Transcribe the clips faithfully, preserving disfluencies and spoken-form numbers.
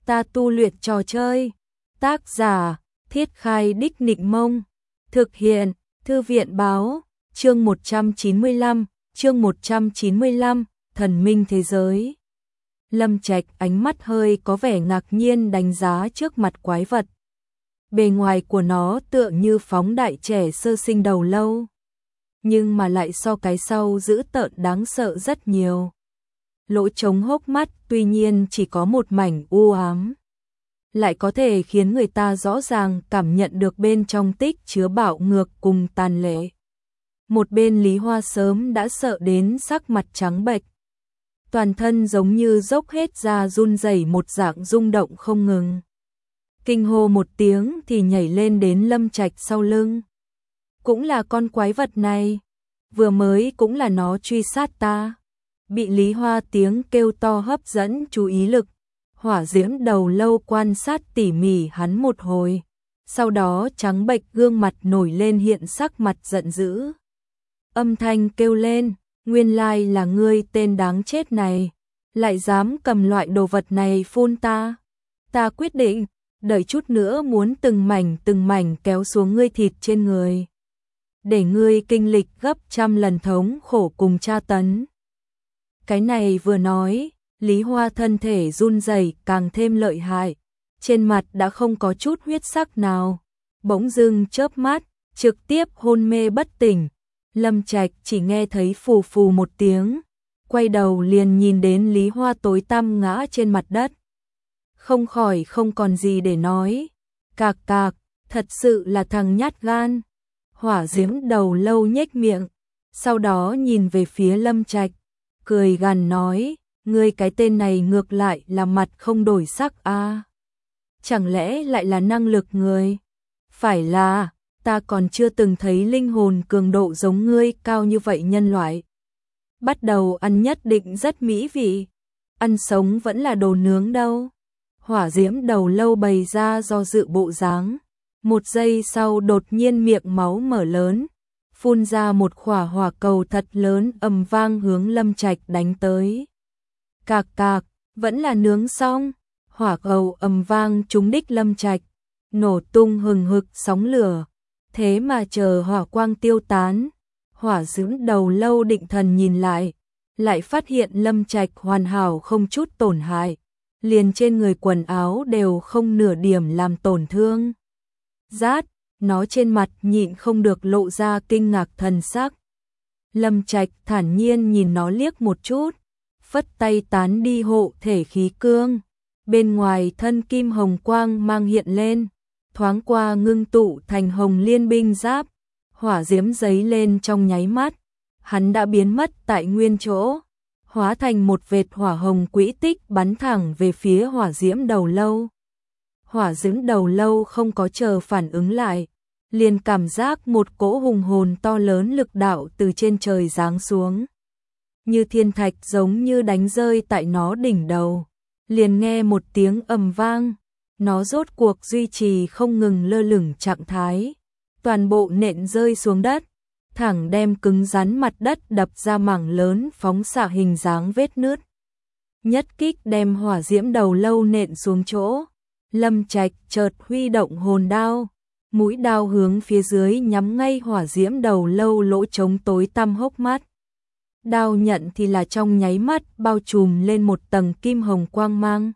Ta tu luyện trò chơi. Tác giả: Thiết Khai Đích Nịnh Mông. Thực hiện: Thư viện báo. Chương một trăm chín mươi lăm, chương một trăm chín mươi lăm, Thần Minh Thế Giới. Lâm Trạch ánh mắt hơi có vẻ ngạc nhiên đánh giá trước mặt quái vật. Bề ngoài của nó tựa như phóng đại trẻ sơ sinh đầu lâu, nhưng mà lại so cái sau dữ tợn đáng sợ rất nhiều. Lỗ trống hốc mắt tuy nhiên chỉ có một mảnh u ám, lại có thể khiến người ta rõ ràng cảm nhận được bên trong tích chứa bạo ngược cùng tàn lệ. Một bên Lý Hoa sớm đã sợ đến sắc mặt trắng bệch, toàn thân giống như dốc hết ra run rẩy một dạng rung động không ngừng. Kinh hô một tiếng thì nhảy lên đến Lâm Trạch sau lưng. Cũng là con quái vật này, vừa mới cũng là nó truy sát ta. Bị Lý Hoa tiếng kêu to hấp dẫn chú ý lực, hỏa diễm đầu lâu quan sát tỉ mỉ hắn một hồi, sau đó trắng bệch gương mặt nổi lên hiện sắc mặt giận dữ. Âm thanh kêu lên, nguyên lai là ngươi tên đáng chết này, lại dám cầm loại đồ vật này phun ta. Ta quyết định, đợi chút nữa muốn từng mảnh từng mảnh kéo xuống ngươi thịt trên người, để ngươi kinh lịch gấp trăm lần thống khổ cùng tra tấn. Cái này vừa nói, Lý Hoa thân thể run rẩy càng thêm lợi hại, trên mặt đã không có chút huyết sắc nào, bỗng dưng chớp mắt, trực tiếp hôn mê bất tỉnh. Lâm Trạch chỉ nghe thấy phù phù một tiếng, quay đầu liền nhìn đến Lý Hoa tối tăm ngã trên mặt đất. Không khỏi không còn gì để nói, cạc cạc, thật sự là thằng nhát gan. Hỏa diễm đầu lâu nhếch miệng, sau đó nhìn về phía Lâm Trạch, cười gằn nói, ngươi cái tên này ngược lại là mặt không đổi sắc a. À? Chẳng lẽ lại là năng lực người? Phải là, ta còn chưa từng thấy linh hồn cường độ giống ngươi cao như vậy nhân loại. Bắt đầu ăn nhất định rất mỹ vị, ăn sống vẫn là đồ nướng đâu. Hỏa diễm đầu lâu bày ra do dự bộ dáng, một giây sau đột nhiên miệng máu mở lớn, phun ra một quả hỏa cầu thật lớn ầm vang hướng Lâm Trạch đánh tới. Cạc cạc, vẫn là nướng xong, hỏa cầu ầm vang trúng đích Lâm Trạch, nổ tung hừng hực sóng lửa. Thế mà chờ hỏa quang tiêu tán, hỏa diễm đầu lâu định thần nhìn lại, lại phát hiện Lâm Trạch hoàn hảo không chút tổn hại, liền trên người quần áo đều không nửa điểm làm tổn thương. Rát, nó trên mặt nhịn không được lộ ra kinh ngạc thần sắc. Lâm Trạch thản nhiên nhìn nó liếc một chút, phất tay tán đi hộ thể khí cương, bên ngoài thân kim hồng quang mang hiện lên, thoáng qua ngưng tụ thành hồng liên binh giáp, hỏa diễm giấy lên trong nháy mắt, hắn đã biến mất tại nguyên chỗ, hóa thành một vệt hỏa hồng quỹ tích bắn thẳng về phía hỏa diễm đầu lâu. Hỏa diễm đầu lâu không có chờ phản ứng lại, liền cảm giác một cỗ hùng hồn to lớn lực đạo từ trên trời giáng xuống, như thiên thạch giống như đánh rơi tại nó đỉnh đầu, liền nghe một tiếng ầm vang. Nó rốt cuộc duy trì không ngừng lơ lửng trạng thái, toàn bộ nện rơi xuống đất, thẳng đem cứng rắn mặt đất đập ra mảng lớn phóng xạ hình dáng vết nứt. Nhất kích đem hỏa diễm đầu lâu nện xuống chỗ, Lâm Trạch chợt huy động hồn đao, mũi đao hướng phía dưới nhắm ngay hỏa diễm đầu lâu lỗ trống tối tăm hốc mắt. Đao nhận thì là trong nháy mắt bao trùm lên một tầng kim hồng quang mang.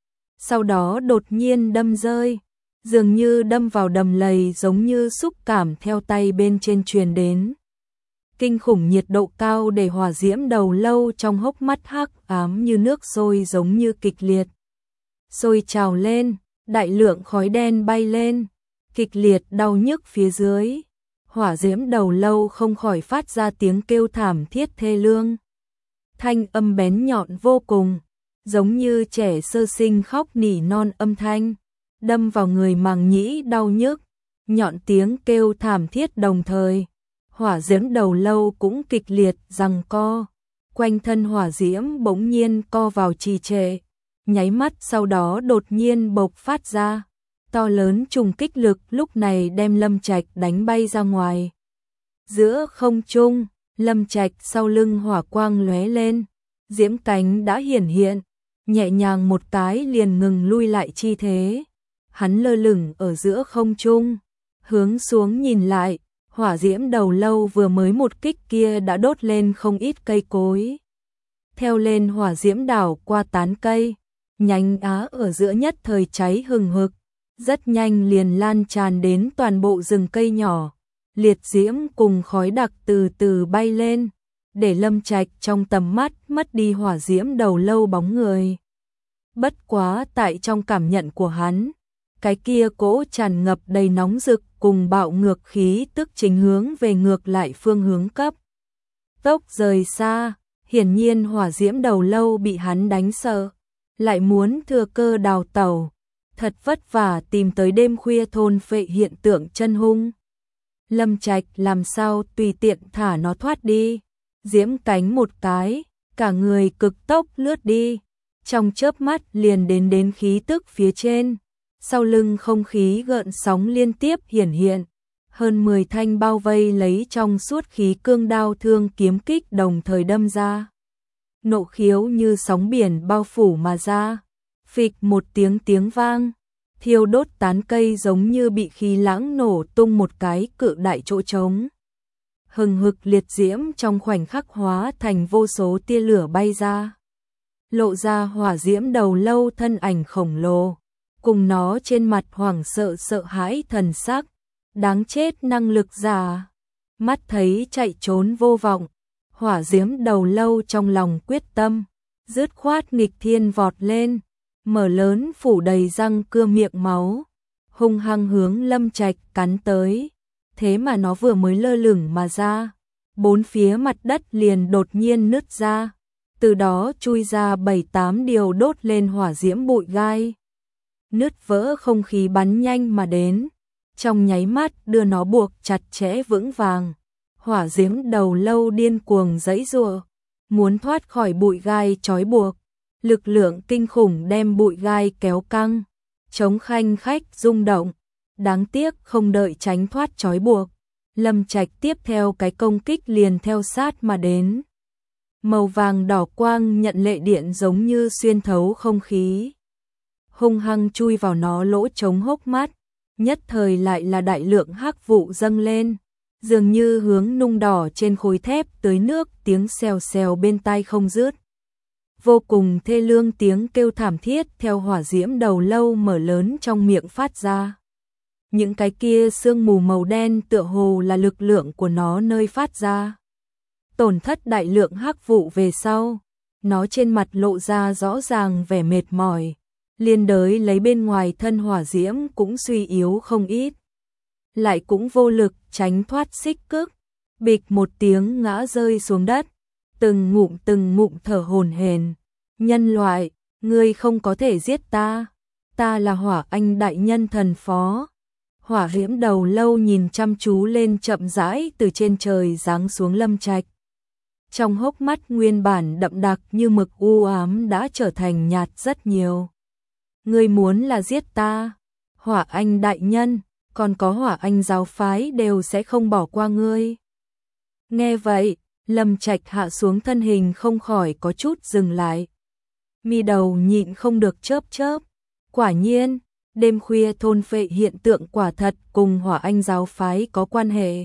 Sau đó đột nhiên đâm rơi, dường như đâm vào đầm lầy giống như xúc cảm theo tay bên trên truyền đến. Kinh khủng nhiệt độ cao để hỏa diễm đầu lâu trong hốc mắt hắc ám như nước sôi giống như kịch liệt. Sôi trào lên, đại lượng khói đen bay lên, kịch liệt đau nhức phía dưới. Hỏa diễm đầu lâu không khỏi phát ra tiếng kêu thảm thiết thê lương. Thanh âm bén nhọn vô cùng, giống như trẻ sơ sinh khóc nỉ non âm thanh, đâm vào người màng nhĩ đau nhức, nhọn tiếng kêu thảm thiết đồng thời. Hỏa diễm đầu lâu cũng kịch liệt giằng co, quanh thân hỏa diễm bỗng nhiên co vào trì trệ, nháy mắt sau đó đột nhiên bộc phát ra. To lớn trùng kích lực lúc này đem Lâm Trạch đánh bay ra ngoài. Giữa không trung, Lâm Trạch sau lưng hỏa quang lóe lên, diễm cánh đã hiển hiện, nhẹ nhàng một cái liền ngừng lui lại chi thế. Hắn lơ lửng ở giữa không trung, hướng xuống nhìn lại, hỏa diễm đầu lâu vừa mới một kích kia đã đốt lên không ít cây cối. Theo lên hỏa diễm đảo qua tán cây, nhánh á ở giữa nhất thời cháy hừng hực, rất nhanh liền lan tràn đến toàn bộ rừng cây nhỏ. Liệt diễm cùng khói đặc từ từ bay lên, để Lâm Trạch trong tầm mắt mất đi hỏa diễm đầu lâu bóng người. Bất quá tại trong cảm nhận của hắn, cái kia cỗ tràn ngập đầy nóng rực cùng bạo ngược khí tức chính hướng về ngược lại phương hướng cấp tốc rời xa. Hiển nhiên hỏa diễm đầu lâu bị hắn đánh sợ, lại muốn thừa cơ đào tẩu, thật vất vả tìm tới đêm khuya thôn phệ hiện tượng chân hung. Lâm Trạch làm sao tùy tiện thả nó thoát đi, diễm cánh một cái, cả người cực tốc lướt đi, trong chớp mắt liền đến đến khí tức phía trên, sau lưng không khí gợn sóng liên tiếp hiển hiện, hơn mười thanh bao vây lấy trong suốt khí cương đao thương kiếm kích đồng thời đâm ra. Nộ khiếu như sóng biển bao phủ mà ra, phịch một tiếng tiếng vang, thiêu đốt tán cây giống như bị khí lãng nổ tung một cái cự đại chỗ trống. Hừng hực liệt diễm trong khoảnh khắc hóa thành vô số tia lửa bay ra, lộ ra hỏa diễm đầu lâu thân ảnh khổng lồ, cùng nó trên mặt hoảng sợ sợ hãi thần sắc, đáng chết năng lực giả, mắt thấy chạy trốn vô vọng. Hỏa diễm đầu lâu trong lòng quyết tâm, dứt khoát nghịch thiên vọt lên, mở lớn phủ đầy răng cưa miệng máu, hung hăng hướng Lâm Trạch cắn tới. Thế mà nó vừa mới lơ lửng mà ra, bốn phía mặt đất liền đột nhiên nứt ra, từ đó chui ra bảy tám điều đốt lên hỏa diễm bụi gai. Nứt vỡ không khí bắn nhanh mà đến, trong nháy mắt đưa nó buộc chặt chẽ vững vàng. Hỏa diễm đầu lâu điên cuồng giãy giụa, muốn thoát khỏi bụi gai trói buộc, lực lượng kinh khủng đem bụi gai kéo căng, chống khanh khách rung động. Đáng tiếc không đợi tránh thoát trói buộc, Lâm Trạch tiếp theo cái công kích liền theo sát mà đến. Màu vàng đỏ quang nhận lệ điện giống như xuyên thấu không khí, hung hăng chui vào nó lỗ trống hốc mắt, nhất thời lại là đại lượng hắc vụ dâng lên, dường như hướng nung đỏ trên khối thép tưới nước, tiếng xèo xèo bên tai không dứt. Vô cùng thê lương tiếng kêu thảm thiết theo hỏa diễm đầu lâu mở lớn trong miệng phát ra. Những cái kia sương mù màu đen tựa hồ là lực lượng của nó nơi phát ra. Tổn thất đại lượng hắc vụ về sau, nó trên mặt lộ ra rõ ràng vẻ mệt mỏi, liên đới lấy bên ngoài thân hỏa diễm cũng suy yếu không ít. Lại cũng vô lực tránh thoát xích cước, bịch một tiếng ngã rơi xuống đất, từng ngụm từng ngụm thở hổn hển. Nhân loại, ngươi không có thể giết ta, ta là Hỏa Anh đại nhân thần phó. Hỏa diễm đầu lâu nhìn chăm chú lên chậm rãi từ trên trời giáng xuống Lâm Trạch. Trong hốc mắt nguyên bản đậm đặc như mực u ám đã trở thành nhạt rất nhiều. Ngươi muốn là giết ta, Hỏa Anh đại nhân, còn có Hỏa Anh giáo phái đều sẽ không bỏ qua ngươi. Nghe vậy, Lâm Trạch hạ xuống thân hình không khỏi có chút dừng lại. Mi đầu nhịn không được chớp chớp. Quả nhiên, đêm khuya thôn phệ hiện tượng quả thật cùng Hỏa Anh giáo phái có quan hệ.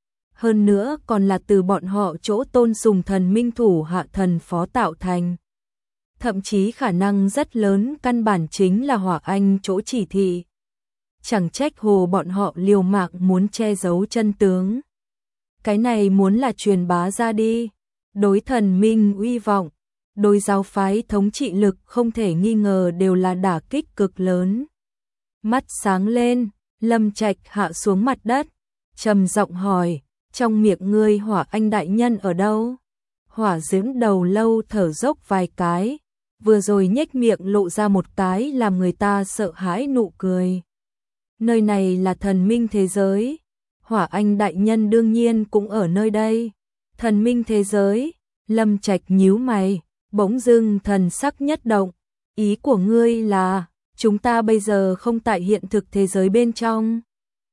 Hơn nữa còn là từ bọn họ chỗ tôn sùng thần minh thủ hạ thần phó tạo thành. Thậm chí khả năng rất lớn căn bản chính là Hỏa Anh chỗ chỉ thị. Chẳng trách hồ bọn họ liều mạng muốn che giấu chân tướng. Cái này muốn là truyền bá ra đi, đối thần minh uy vọng, đối giáo phái thống trị lực không thể nghi ngờ đều là đả kích cực lớn. Mắt sáng lên, Lâm Trạch hạ xuống mặt đất, trầm giọng hỏi, trong miệng ngươi Hỏa Anh đại nhân ở đâu? Hỏa diễm đầu lâu thở dốc vài cái, vừa rồi nhếch miệng lộ ra một cái làm người ta sợ hãi nụ cười. Nơi này là thần minh thế giới, Hỏa Anh đại nhân đương nhiên cũng ở nơi đây. Thần minh thế giới, Lâm Trạch nhíu mày, bỗng dưng thần sắc nhất động, ý của ngươi là chúng ta bây giờ không tại hiện thực thế giới bên trong.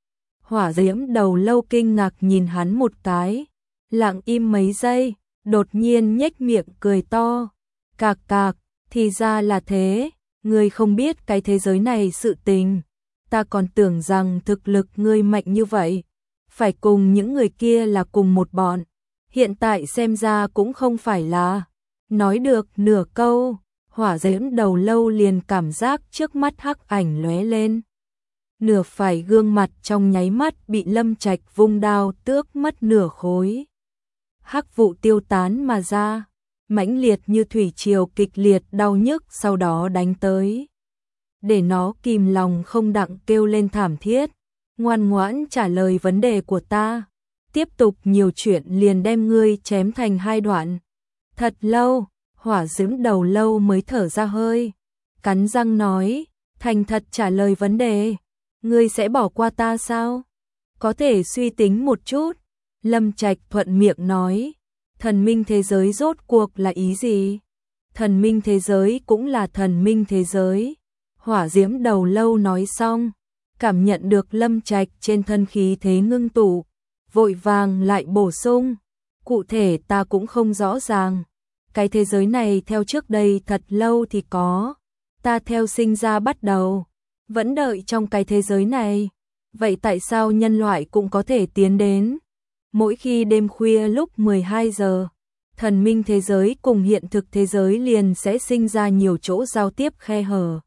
Hỏa diễm đầu lâu kinh ngạc nhìn hắn một cái, lặng im mấy giây, đột nhiên nhếch miệng cười to, cạc cạc, Thì ra là thế, ngươi không biết cái thế giới này sự tình. Ta còn tưởng rằng thực lực ngươi mạnh như vậy, phải cùng những người kia là cùng một bọn. Hiện tại xem ra cũng không phải là. Nói được nửa câu, Hỏa Diễm Đầu Lâu liền cảm giác trước mắt hắc ảnh lóe lên. Nửa phải gương mặt trong nháy mắt bị Lâm Trạch vung đao tước mất nửa khối. Hắc vụ tiêu tán mà ra, mãnh liệt như thủy triều kịch liệt đau nhức sau đó đánh tới. Để nó kìm lòng không đặng kêu lên thảm thiết, ngoan ngoãn trả lời vấn đề của ta. Tiếp tục nhiều chuyện liền đem ngươi chém thành hai đoạn. Thật lâu, Hỏa Diễm Đầu Lâu mới thở ra hơi, cắn răng nói, thành thật trả lời vấn đề. Ngươi sẽ bỏ qua ta sao? Có thể suy tính một chút. Lâm Trạch thuận miệng nói, thần minh thế giới rốt cuộc là ý gì? Thần minh thế giới cũng là thần minh thế giới. Hỏa Diễm Đầu Lâu nói xong, cảm nhận được Lâm Trạch trên thân khí thế ngưng tụ, vội vàng lại bổ sung, cụ thể ta cũng không rõ ràng. Cái thế giới này theo trước đây thật lâu thì có, ta theo sinh ra bắt đầu, vẫn đợi trong cái thế giới này. Vậy tại sao nhân loại cũng có thể tiến đến? Mỗi khi đêm khuya lúc mười hai giờ, thần minh thế giới cùng hiện thực thế giới liền sẽ sinh ra nhiều chỗ giao tiếp khe hở.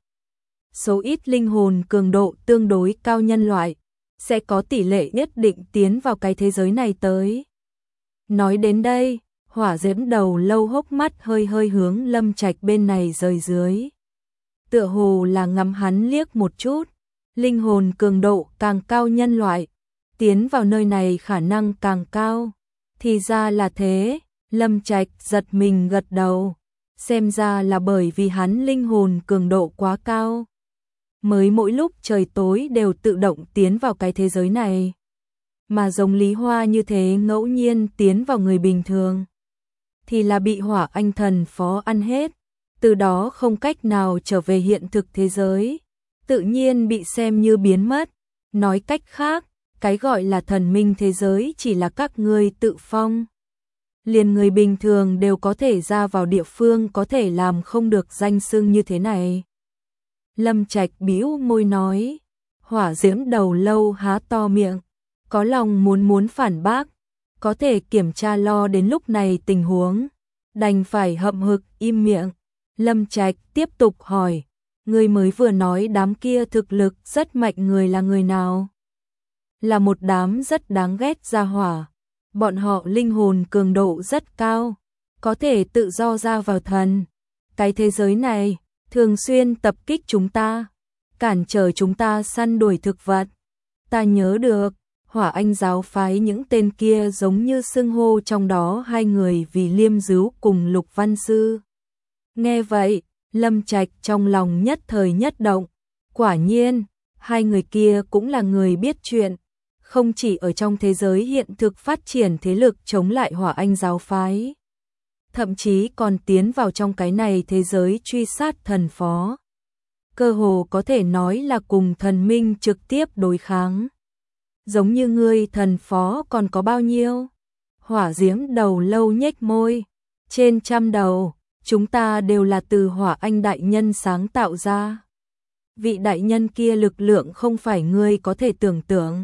Số ít linh hồn cường độ tương đối cao nhân loại sẽ có tỷ lệ nhất định tiến vào cái thế giới này tới. Nói đến đây, Hỏa Diễm Đầu Lâu hốc mắt hơi hơi hướng Lâm Trạch bên này rời dưới. Tựa hồ là ngắm hắn liếc một chút, linh hồn cường độ càng cao nhân loại, tiến vào nơi này khả năng càng cao. Thì ra là thế, Lâm Trạch giật mình gật đầu, xem ra là bởi vì hắn linh hồn cường độ quá cao. Mới mỗi lúc trời tối đều tự động tiến vào cái thế giới này. Mà giống Lý Hoa như thế ngẫu nhiên tiến vào người bình thường, thì là bị Hỏa Anh Thần Phó ăn hết, từ đó không cách nào trở về hiện thực thế giới, tự nhiên bị xem như biến mất. Nói cách khác, cái gọi là thần minh thế giới chỉ là các ngươi tự phong. Liền người bình thường đều có thể ra vào địa phương có thể làm không được danh xưng như thế này. Lâm Trạch bĩu môi nói, Hỏa Diễm Đầu Lâu há to miệng, có lòng muốn muốn phản bác, có thể kiểm tra lo đến lúc này tình huống, đành phải hậm hực im miệng. Lâm Trạch tiếp tục hỏi, ngươi mới vừa nói đám kia thực lực rất mạnh người là người nào? Là một đám rất đáng ghét gia hỏa, bọn họ linh hồn cường độ rất cao, có thể tự do ra vào thần. Cái thế giới này thường xuyên tập kích chúng ta, cản trở chúng ta săn đuổi thực vật. Ta nhớ được, Hỏa Anh giáo phái những tên kia giống như xưng hô trong đó hai người vì Liêm Dứu cùng Lục Văn Sư. Nghe vậy, Lâm Trạch trong lòng nhất thời nhất động, quả nhiên, hai người kia cũng là người biết chuyện, không chỉ ở trong thế giới hiện thực phát triển thế lực chống lại Hỏa Anh giáo phái, thậm chí còn tiến vào trong cái này thế giới truy sát thần phó. Cơ hồ có thể nói là cùng thần minh trực tiếp đối kháng. Giống như ngươi thần phó còn có bao nhiêu? Hỏa Diễm Đầu Lâu nhếch môi, trên trăm đầu, chúng ta đều là từ Hỏa Anh đại nhân sáng tạo ra. Vị đại nhân kia lực lượng không phải ngươi có thể tưởng tượng.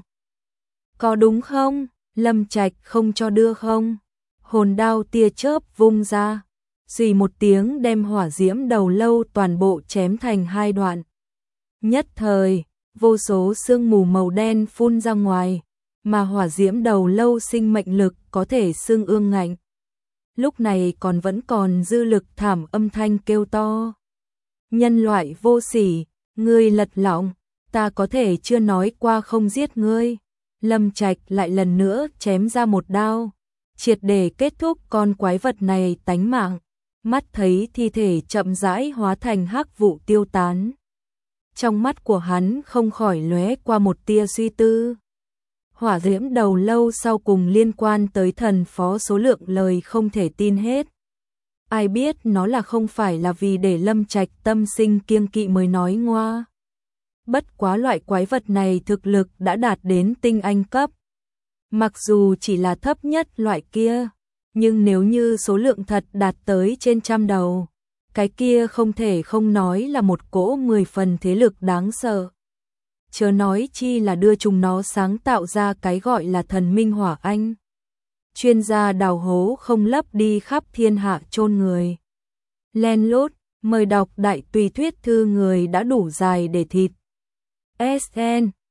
Có đúng không? Lâm Trạch không cho đưa không? Hồn đao tia chớp vung ra, xì một tiếng đem Hỏa Diễm Đầu Lâu toàn bộ chém thành hai đoạn. Nhất thời, vô số sương mù màu đen phun ra ngoài, mà Hỏa Diễm Đầu Lâu sinh mệnh lực có thể xương ương ngạnh. Lúc này còn vẫn còn dư lực thảm âm thanh kêu to. Nhân loại vô sỉ, ngươi lật lọng, ta có thể chưa nói qua không giết ngươi. Lâm Trạch lại lần nữa chém ra một đao, triệt để kết thúc con quái vật này tánh mạng. Mắt thấy thi thể chậm rãi hóa thành hắc vụ tiêu tán, trong mắt của hắn không khỏi lóe qua một tia suy tư. Hỏa Diễm Đầu Lâu sau cùng liên quan tới thần phó số lượng lời không thể tin hết. Ai biết nó là không phải là vì để Lâm Trạch tâm sinh kiêng kỵ mới nói ngoa. Bất quá loại quái vật này thực lực đã đạt đến tinh anh cấp. Mặc dù chỉ là thấp nhất loại kia, nhưng nếu như số lượng thật đạt tới trên trăm đầu, cái kia không thể không nói là một cỗ mười phần thế lực đáng sợ. Chớ nói chi là đưa chúng nó sáng tạo ra cái gọi là thần minh hỏa anh. Chuyên gia đào hố không lấp đi khắp thiên hạ chôn người. Len lút, mời đọc đại tùy thuyết thư người đã đủ dài để thịt. ét en